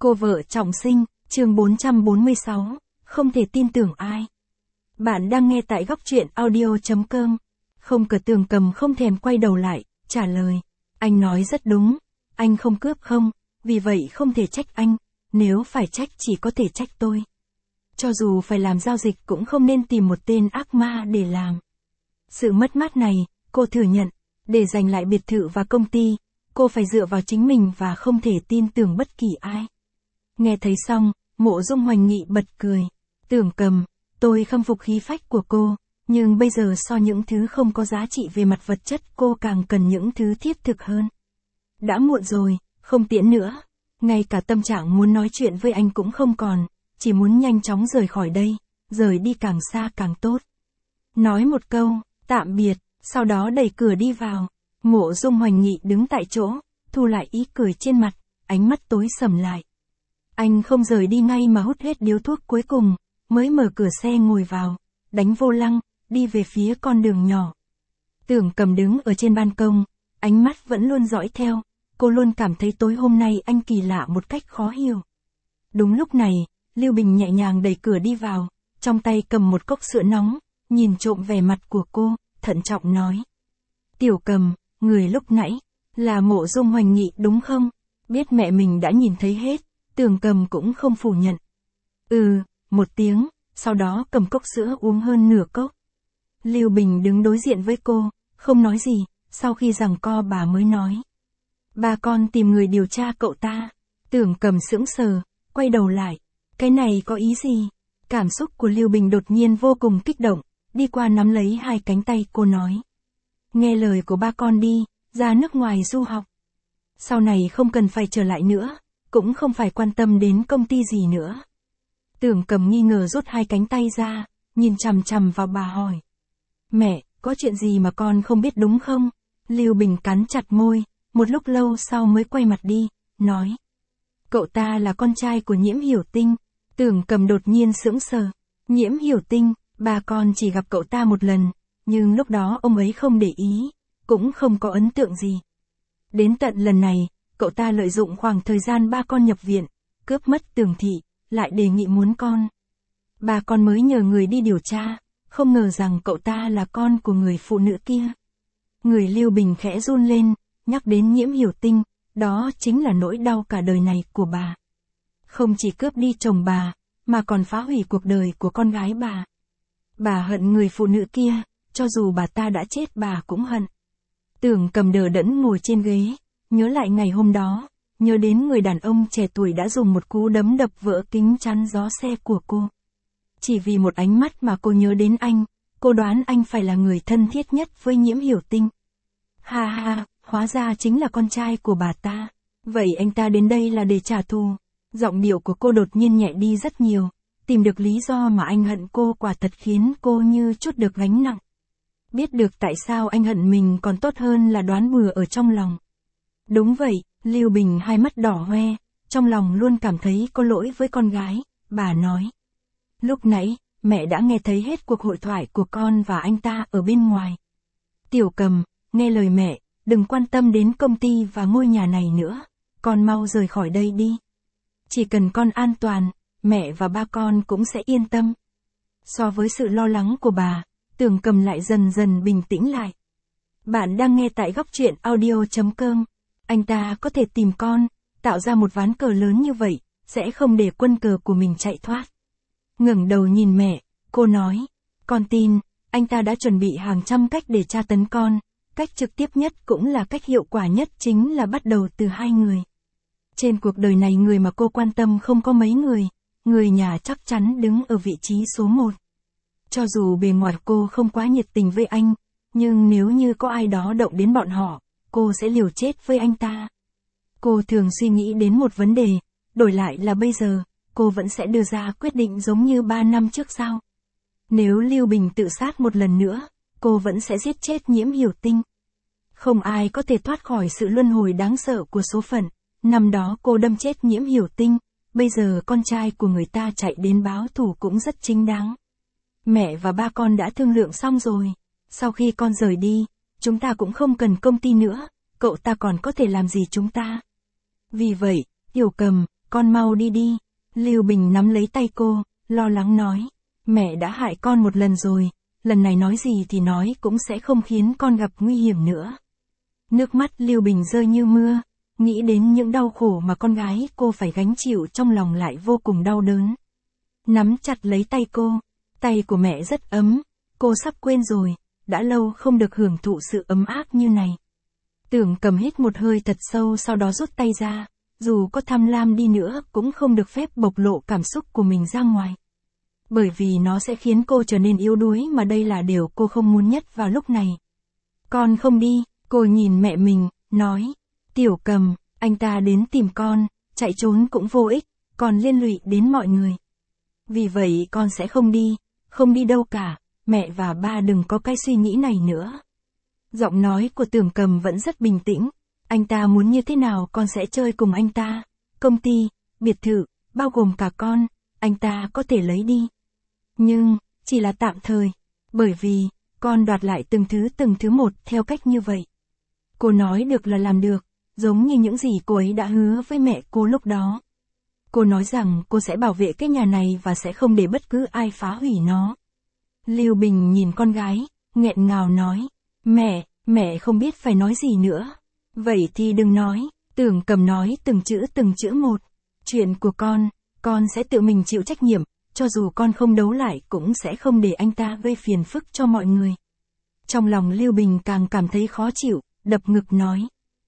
Cô vợ trọng sinh, chương 446, không thể tin tưởng ai. Bạn đang nghe tại góc truyện audio.com. Không cờ Tường Cầm không thèm quay đầu lại, trả lời. Anh nói rất đúng, anh không cướp không, vì vậy không thể trách anh, nếu phải trách chỉ có thể trách tôi. Cho dù phải làm giao dịch cũng không nên tìm một tên ác ma để làm. Sự mất mát này, cô thừa nhận, để giành lại biệt thự và công ty, cô phải dựa vào chính mình và không thể tin tưởng bất kỳ ai. Nghe thấy xong, Mộ Dung Hoành Nghị bật cười. Tưởng Cầm, tôi khâm phục khí phách của cô, nhưng bây giờ so những thứ không có giá trị về mặt vật chất cô càng cần những thứ thiết thực hơn. Đã muộn rồi, không tiễn nữa. Ngay cả tâm trạng muốn nói chuyện với anh cũng không còn, chỉ muốn nhanh chóng rời khỏi đây, rời đi càng xa càng tốt. Nói một câu, tạm biệt, sau đó đẩy cửa đi vào. Mộ Dung Hoành Nghị đứng tại chỗ, thu lại ý cười trên mặt, ánh mắt tối sầm lại. Anh không rời đi ngay mà hút hết điếu thuốc cuối cùng, mới mở cửa xe ngồi vào, đánh vô lăng, đi về phía con đường nhỏ. Tưởng Cầm đứng ở trên ban công, ánh mắt vẫn luôn dõi theo, cô luôn cảm thấy tối hôm nay anh kỳ lạ một cách khó hiểu. Đúng lúc này, Lưu Bình nhẹ nhàng đẩy cửa đi vào, trong tay cầm một cốc sữa nóng, nhìn trộm vẻ mặt của cô, thận trọng nói. Tiểu Cầm, người lúc nãy, là Mộ Dung Hoành Nghị đúng không? Biết mẹ mình đã nhìn thấy hết, Tưởng Cầm cũng không phủ nhận. Một tiếng, sau đó cầm cốc sữa uống hơn nửa cốc. Lưu Bình đứng đối diện với cô, không nói gì, sau khi giằng co bà mới nói. Ba con tìm người điều tra cậu ta. Tưởng Cầm sững sờ, quay đầu lại. Cái này có ý gì? Cảm xúc của Lưu Bình đột nhiên vô cùng kích động, đi qua nắm lấy hai cánh tay cô nói. Nghe lời của ba con đi, ra nước ngoài du học. Sau này không cần phải trở lại nữa, cũng không phải quan tâm đến công ty gì nữa. Tưởng Cầm nghi ngờ rút hai cánh tay ra, nhìn chằm chằm vào bà hỏi. Mẹ, có chuyện gì mà con không biết đúng không? Lưu Bình cắn chặt môi, một lúc lâu sau mới quay mặt đi, nói. Cậu ta là con trai của Nhiễm Hiểu Tinh. Tưởng Cầm đột nhiên sững sờ. Nhiễm Hiểu Tinh, bà con chỉ gặp cậu ta một lần, nhưng lúc đó ông ấy không để ý, cũng không có ấn tượng gì. Đến tận lần này, cậu ta lợi dụng khoảng thời gian ba con nhập viện, cướp mất Tưởng Thị, lại đề nghị muốn con. Bà con mới nhờ người đi điều tra, không ngờ rằng cậu ta là con của người phụ nữ kia. Người Lưu Bình khẽ run lên, nhắc đến Nhiễm Hiểu Tinh, đó chính là nỗi đau cả đời này của bà. Không chỉ cướp đi chồng bà, mà còn phá hủy cuộc đời của con gái bà. Bà hận người phụ nữ kia, cho dù bà ta đã chết bà cũng hận. Tưởng Cầm đờ đẫn ngồi trên ghế, nhớ lại ngày hôm đó, nhớ đến người đàn ông trẻ tuổi đã dùng một cú đấm đập vỡ kính chắn gió xe của cô. Chỉ vì một ánh mắt mà cô nhớ đến anh, cô đoán anh phải là người thân thiết nhất với Nhiễm Hiểu Tinh. Ha ha, hóa ra chính là con trai của bà ta. Vậy anh ta đến đây là để trả thù. Giọng điệu của cô đột nhiên nhẹ đi rất nhiều, tìm được lý do mà anh hận cô quả thật khiến cô như trút được gánh nặng. Biết được tại sao anh hận mình còn tốt hơn là đoán bừa ở trong lòng. Đúng vậy, Lưu Bình hai mắt đỏ hoe, trong lòng luôn cảm thấy có lỗi với con gái, bà nói. Lúc nãy, mẹ đã nghe thấy hết cuộc hội thoại của con và anh ta ở bên ngoài. Tiểu Cầm, nghe lời mẹ, đừng quan tâm đến công ty và ngôi nhà này nữa, con mau rời khỏi đây đi. Chỉ cần con an toàn, mẹ và ba con cũng sẽ yên tâm. So với sự lo lắng của bà, Tưởng Cầm lại dần dần bình tĩnh lại. Bạn đang nghe tại góc truyện audio.com. Anh ta có thể tìm con, tạo ra một ván cờ lớn như vậy, sẽ không để quân cờ của mình chạy thoát. Ngẩng đầu nhìn mẹ, cô nói, con tin, anh ta đã chuẩn bị hàng trăm cách để tra tấn con, cách trực tiếp nhất cũng là cách hiệu quả nhất chính là bắt đầu từ hai người. Trên cuộc đời này người mà cô quan tâm không có mấy người nhà chắc chắn đứng ở vị trí số 1. Cho dù bề ngoài cô không quá nhiệt tình với anh, nhưng nếu như có ai đó động đến bọn họ, cô sẽ liều chết với anh ta. Cô thường suy nghĩ đến một vấn đề, đổi lại là bây giờ, cô vẫn sẽ đưa ra quyết định giống như 3 năm trước sao? Nếu Lưu Bình tự sát một lần nữa, cô vẫn sẽ giết chết Nhiễm Hiểu Tinh. Không ai có thể thoát khỏi sự luân hồi đáng sợ của số phận. Năm đó cô đâm chết Nhiễm Hiểu Tinh, bây giờ con trai của người ta chạy đến báo thù cũng rất chính đáng. Mẹ và ba con đã thương lượng xong rồi, sau khi con rời đi, chúng ta cũng không cần công ty nữa, cậu ta còn có thể làm gì chúng ta. Vì vậy, Tiểu Cầm, con mau đi đi. Lưu Bình nắm lấy tay cô, lo lắng nói. Mẹ đã hại con một lần rồi, lần này nói gì thì nói cũng sẽ không khiến con gặp nguy hiểm nữa. Nước mắt Lưu Bình rơi như mưa, nghĩ đến những đau khổ mà con gái cô phải gánh chịu trong lòng lại vô cùng đau đớn. Nắm chặt lấy tay cô, tay của mẹ rất ấm, cô sắp quên rồi, đã lâu không được hưởng thụ sự ấm áp như này. Tưởng Cầm hít một hơi thật sâu sau đó rút tay ra, dù có tham lam đi nữa cũng không được phép bộc lộ cảm xúc của mình ra ngoài. Bởi vì nó sẽ khiến cô trở nên yếu đuối mà đây là điều cô không muốn nhất vào lúc này. Con không đi, cô nhìn mẹ mình, nói. Tiểu Cầm, anh ta đến tìm con, chạy trốn cũng vô ích, còn liên lụy đến mọi người. Vì vậy con sẽ không đi đâu cả, mẹ và ba đừng có cái suy nghĩ này nữa. Giọng nói của Tưởng Cầm vẫn rất bình tĩnh, anh ta muốn như thế nào con sẽ chơi cùng anh ta, công ty, biệt thự, bao gồm cả con, anh ta có thể lấy đi. Nhưng, chỉ là tạm thời, bởi vì, con đoạt lại từng thứ một theo cách như vậy. Cô nói được là làm được, giống như những gì cô ấy đã hứa với mẹ cô lúc đó. Cô nói rằng cô sẽ bảo vệ cái nhà này và sẽ không để bất cứ ai phá hủy nó. Lưu Bình nhìn con gái, nghẹn ngào nói. Mẹ không biết phải nói gì nữa. Vậy thì đừng nói, Tưởng Cầm nói từng chữ một. Chuyện của con sẽ tự mình chịu trách nhiệm, cho dù con không đấu lại cũng sẽ không để anh ta gây phiền phức cho mọi người. Trong lòng Lưu Bình càng cảm thấy khó chịu, đập ngực nói.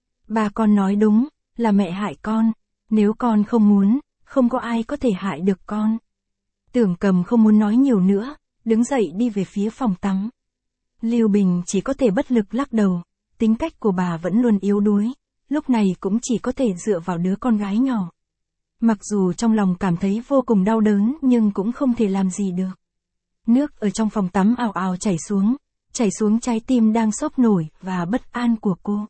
Ba con nói đúng, là mẹ hại con, nếu con không muốn, không có ai có thể hại được con. Tưởng Cầm không muốn nói nhiều nữa, đứng dậy đi về phía phòng tắm. Lưu Bình chỉ có thể bất lực lắc đầu, tính cách của bà vẫn luôn yếu đuối, lúc này cũng chỉ có thể dựa vào đứa con gái nhỏ. Mặc dù trong lòng cảm thấy vô cùng đau đớn nhưng cũng không thể làm gì được. Nước ở trong phòng tắm ào ào chảy xuống trái tim đang sốc nổi và bất an của cô.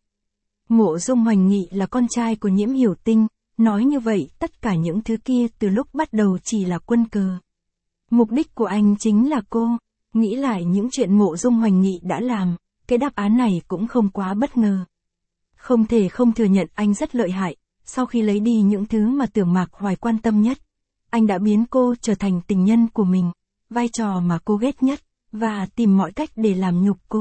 Mộ Dung Hoành Nghị là con trai của Nhiễm Hiểu Tinh, nói như vậy tất cả những thứ kia từ lúc bắt đầu chỉ là quân cờ. Mục đích của anh chính là cô, nghĩ lại những chuyện Mộ Dung Hoành Nghị đã làm, cái đáp án này cũng không quá bất ngờ. Không thể không thừa nhận anh rất lợi hại, sau khi lấy đi những thứ mà Tưởng Mạc Hoài quan tâm nhất, anh đã biến cô trở thành tình nhân của mình, vai trò mà cô ghét nhất, và tìm mọi cách để làm nhục cô.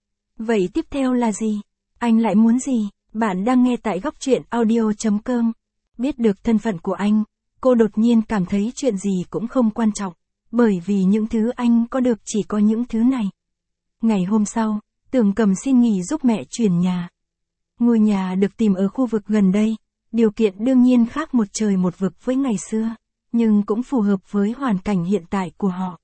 Vậy tiếp theo là gì? Anh lại muốn gì? Bạn đang nghe tại Góc Truyện Audio.com. Biết được thân phận của anh, cô đột nhiên cảm thấy chuyện gì cũng không quan trọng, bởi vì những thứ anh có được chỉ có những thứ này. Ngày hôm sau, Tưởng Cầm xin nghỉ giúp mẹ chuyển nhà. Ngôi nhà được tìm ở khu vực gần đây, điều kiện đương nhiên khác một trời một vực với ngày xưa, nhưng cũng phù hợp với hoàn cảnh hiện tại của họ.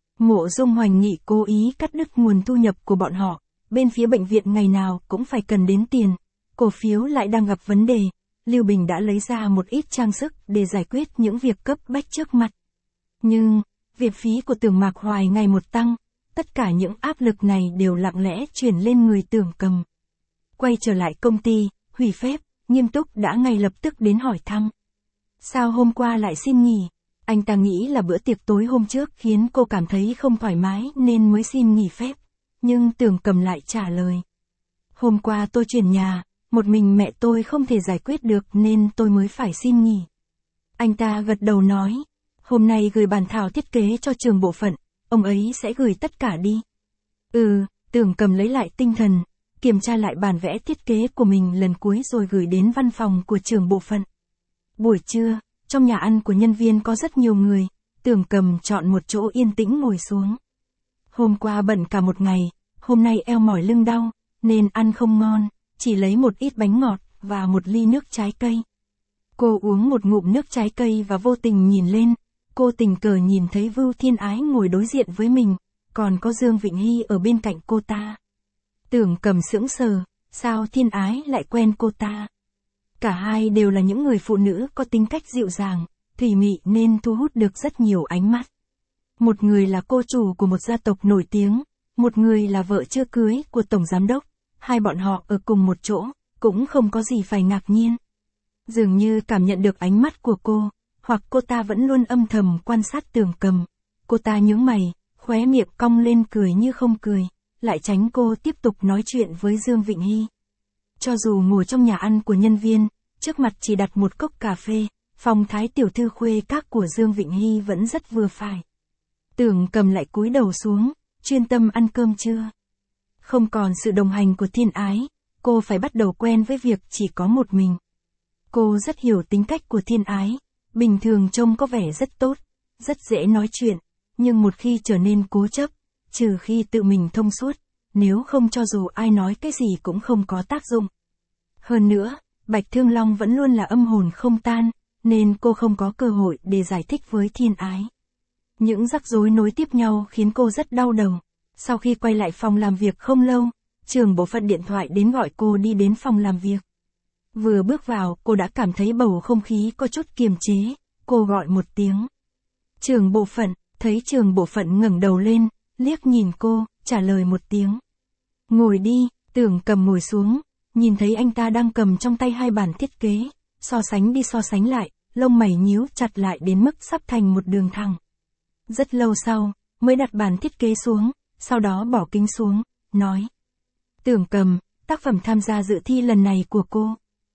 Mộ Dung Hoành Nghị cố ý cắt đứt nguồn thu nhập của bọn họ, bên phía bệnh viện ngày nào cũng phải cần đến tiền, cổ phiếu lại đang gặp vấn đề, Lưu Bình đã lấy ra một ít trang sức để giải quyết những việc cấp bách trước mặt. Nhưng, viện phí của Tưởng Mạc Hoài ngày một tăng, tất cả những áp lực này đều lặng lẽ chuyển lên người Tưởng Cầm. Quay trở lại công ty, hủy phép, Nghiêm Túc đã ngay lập tức đến hỏi thăm. Sao hôm qua lại xin nghỉ? Anh ta nghĩ là bữa tiệc tối hôm trước khiến cô cảm thấy không thoải mái nên mới xin nghỉ phép. Nhưng Tưởng Cầm lại trả lời. Hôm qua tôi chuyển nhà, một mình mẹ tôi không thể giải quyết được nên tôi mới phải xin nghỉ. Anh ta gật đầu nói. Hôm nay gửi bản thảo thiết kế cho trường bộ phận, ông ấy sẽ gửi tất cả đi. Tưởng Cầm lấy lại tinh thần, kiểm tra lại bản vẽ thiết kế của mình lần cuối rồi gửi đến văn phòng của trưởng bộ phận. Buổi trưa, trong nhà ăn của nhân viên có rất nhiều người, Tưởng Cầm chọn một chỗ yên tĩnh ngồi xuống. Hôm qua bận cả một ngày, hôm nay eo mỏi lưng đau, nên ăn không ngon, chỉ lấy một ít bánh ngọt và một ly nước trái cây. Cô uống một ngụm nước trái cây và vô tình nhìn lên, cô tình cờ nhìn thấy Vưu Thiên Ái ngồi đối diện với mình, còn có Dương Vịnh Hy ở bên cạnh cô ta. Tưởng Cầm sững sờ, sao Thiên Ái lại quen cô ta? Cả hai đều là những người phụ nữ có tính cách dịu dàng, thủy mị nên thu hút được rất nhiều ánh mắt. Một người là cô chủ của một gia tộc nổi tiếng, một người là vợ chưa cưới của tổng giám đốc, hai bọn họ ở cùng một chỗ, cũng không có gì phải ngạc nhiên. Dường như cảm nhận được ánh mắt của cô, hoặc cô ta vẫn luôn âm thầm quan sát Tưởng Cầm. Cô ta nhướng mày, khóe miệng cong lên cười như không cười, lại tránh cô tiếp tục nói chuyện với Dương Vịnh Hy. Cho dù ngồi trong nhà ăn của nhân viên, trước mặt chỉ đặt một cốc cà phê, phong thái tiểu thư khuê các của Dương Vịnh Hy vẫn rất vừa phải. Tưởng Cầm lại cúi đầu xuống, chuyên tâm ăn cơm trưa. Không còn sự đồng hành của Thiên Ái, cô phải bắt đầu quen với việc chỉ có một mình. Cô rất hiểu tính cách của Thiên Ái, bình thường trông có vẻ rất tốt, rất dễ nói chuyện, nhưng một khi trở nên cố chấp, trừ khi tự mình thông suốt, nếu không cho dù ai nói cái gì cũng không có tác dụng. Hơn nữa, Bạch Thương Long vẫn luôn là âm hồn không tan, nên cô không có cơ hội để giải thích với Thiên Ái. Những rắc rối nối tiếp nhau khiến cô rất đau đầu. Sau khi quay lại phòng làm việc không lâu, trưởng bộ phận điện thoại đến gọi cô đi đến phòng làm việc. Vừa bước vào, cô đã cảm thấy bầu không khí có chút kiềm chế, cô gọi một tiếng. Trưởng bộ phận, thấy trưởng bộ phận ngẩng đầu lên, liếc nhìn cô, trả lời một tiếng. Ngồi đi, Tưởng Cầm ngồi xuống, nhìn thấy anh ta đang cầm trong tay hai bản thiết kế, so sánh đi so sánh lại, lông mày nhíu chặt lại đến mức sắp thành một đường thẳng. Rất lâu sau, mới đặt bản thiết kế xuống, sau đó bỏ kính xuống, nói. Tưởng Cầm, tác phẩm tham gia dự thi lần này của cô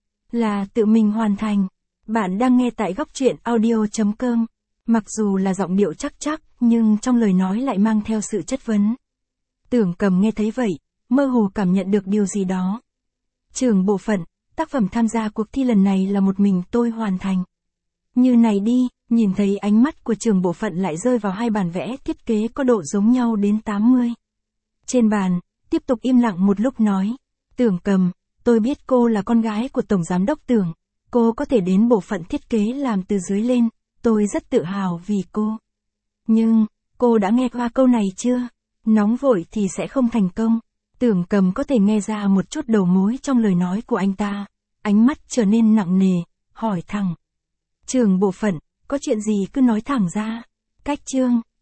là tự mình hoàn thành. Bạn đang nghe tại góc truyện audio.com. Mặc dù là giọng điệu chắc chắc, nhưng trong lời nói lại mang theo sự chất vấn. Tưởng Cầm nghe thấy vậy, mơ hồ cảm nhận được điều gì đó. Trưởng bộ phận, tác phẩm tham gia cuộc thi lần này là một mình tôi hoàn thành. Như này đi, nhìn thấy ánh mắt của trưởng bộ phận lại rơi vào hai bản vẽ thiết kế có độ giống nhau đến 80. Trên bàn, tiếp tục im lặng một lúc nói. Tưởng Cầm, tôi biết cô là con gái của Tổng Giám đốc Tưởng. Cô có thể đến bộ phận thiết kế làm từ dưới lên, tôi rất tự hào vì cô. Nhưng, cô đã nghe qua câu này chưa? Nóng vội thì sẽ không thành công. Tưởng Cầm có thể nghe ra một chút đầu mối trong lời nói của anh ta. Ánh mắt trở nên nặng nề, hỏi thẳng. Trưởng bộ phận, có chuyện gì cứ nói thẳng ra. Cách chương.